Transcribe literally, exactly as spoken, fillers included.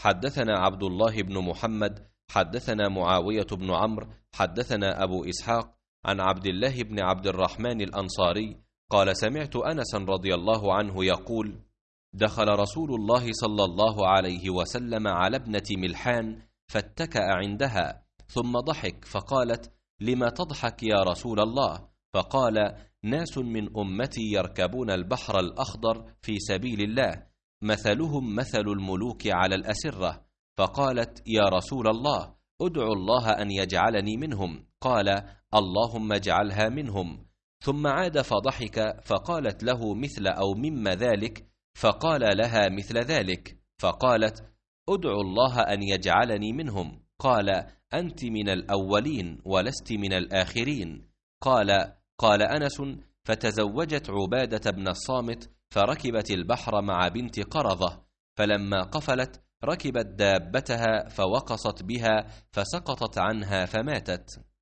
حدثنا عبد الله بن محمد حدثنا معاوية بن عمرو حدثنا أبو إسحاق عن عبد الله بن عبد الرحمن الأنصاري قال سمعت أنسا رضي الله عنه يقول دخل رسول الله صلى الله عليه وسلم على ابنة ملحان فاتكأ عندها ثم ضحك فقالت لما تضحك يا رسول الله؟ فقال ناس من أمتي يركبون البحر الأخضر في سبيل الله مثلهم مثل الملوك على الأسرة. فقالت يا رسول الله ادعو الله أن يجعلني منهم. قال اللهم اجعلها منهم. ثم عاد فضحك فقالت له مثل أو مما ذلك فقال لها مثل ذلك فقالت ادعو الله أن يجعلني منهم. قال أنت من الأولين ولست من الآخرين. قال قال أنس فتزوجت عبادة بن الصامت فركبت البحر مع بنت قرظة فلما قفلت ركبت دابتها فوقصت بها فسقطت عنها فماتت.